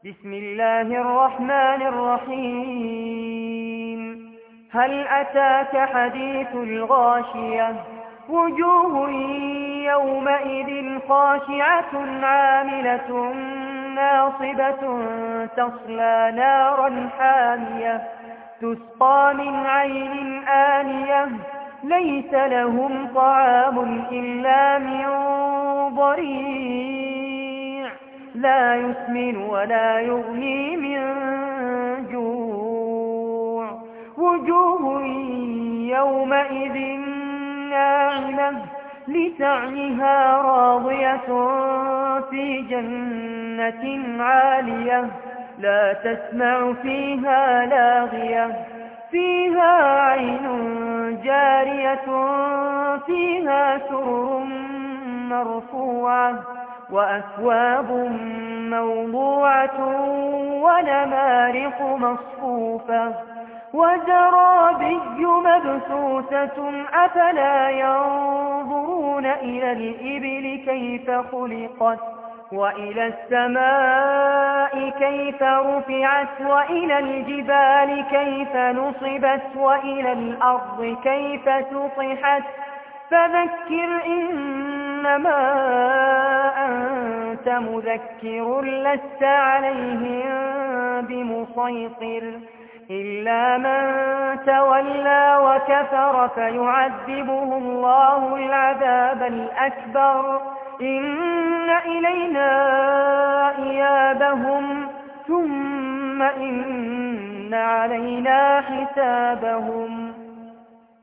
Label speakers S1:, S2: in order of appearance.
S1: بسم الله الرحمن الرحيم. هل أتاك حديث الغاشية؟ وجوه يومئذ خاشعة عاملة ناصبة تصلى نارا حامية تسقى من عين آنية ليس لهم طعام إلا من ضريع لا يسمن ولا يغني من جوع. وجوه يومئذ ناعمة لسعيها راضية في جنة عالية لا تسمع فيها لاغية فيها عين جارية فيها سرر مرفوعة وأكواب موضوعة ونمارق مصفوفة وزرابي مبثوثة أفلا ينظرون إلى الإبل كيف خلقت وإلى السماء كيف رفعت وإلى الجبال كيف نصبت وإلى الأرض كيف سطحت فذكر إنما أنت مذكر لست عليهم بمسيطر إلا من تولى وكفر فيعذبه الله العذاب الأكبر إن إلينا إيابهم ثم إن علينا حسابهم.